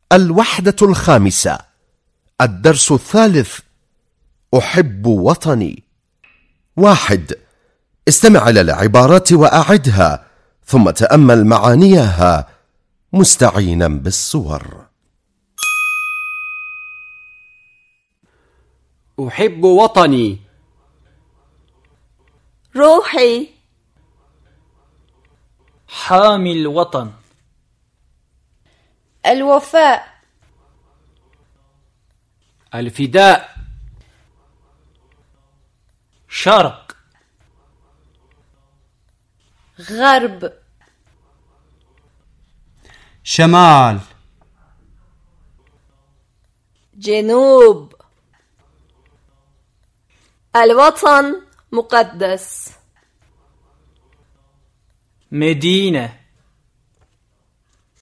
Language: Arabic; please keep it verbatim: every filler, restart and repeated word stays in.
الوحدة الخامسة، الدرس الثالث. أحب وطني. واحد. استمع إلى العبارات وأعدها، ثم تأمل معانيها مستعينا بالصور. أحب وطني. روحي. حامي الوطن. الوفاء. الفداء. شرق. غرب. شمال. جنوب. الوطن مقدس. مدينة.